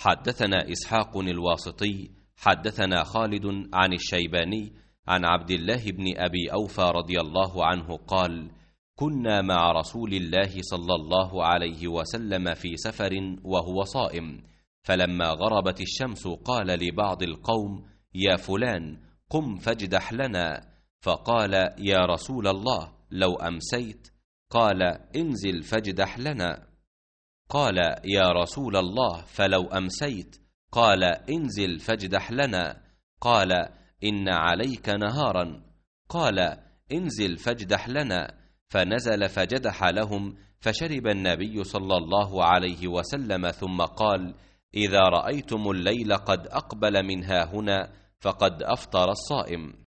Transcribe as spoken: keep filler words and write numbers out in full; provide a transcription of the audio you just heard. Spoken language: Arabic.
حدثنا إسحاق الواسطي حدثنا خالد عن الشيباني عن عبد الله بن أبي أوفى رضي الله عنه قال: كنا مع رسول الله صلى الله عليه وسلم في سفر وهو صائم، فلما غربت الشمس قال لبعض القوم: يا فلان قم فاجدح لنا، فقال: يا رسول الله لو أمسيت؟ قال: انزل فاجدح لنا. قال: يا رسول الله فلو أمسيت؟ قال: انزل فاجدح لنا. قال: إن عليك نهارا. قال: انزل فاجدح لنا. فنزل فجدح لهم، فشرب النبي صلى الله عليه وسلم ثم قال: إذا رأيتم الليل قد أقبل من هاهنا فقد أفطر الصائم.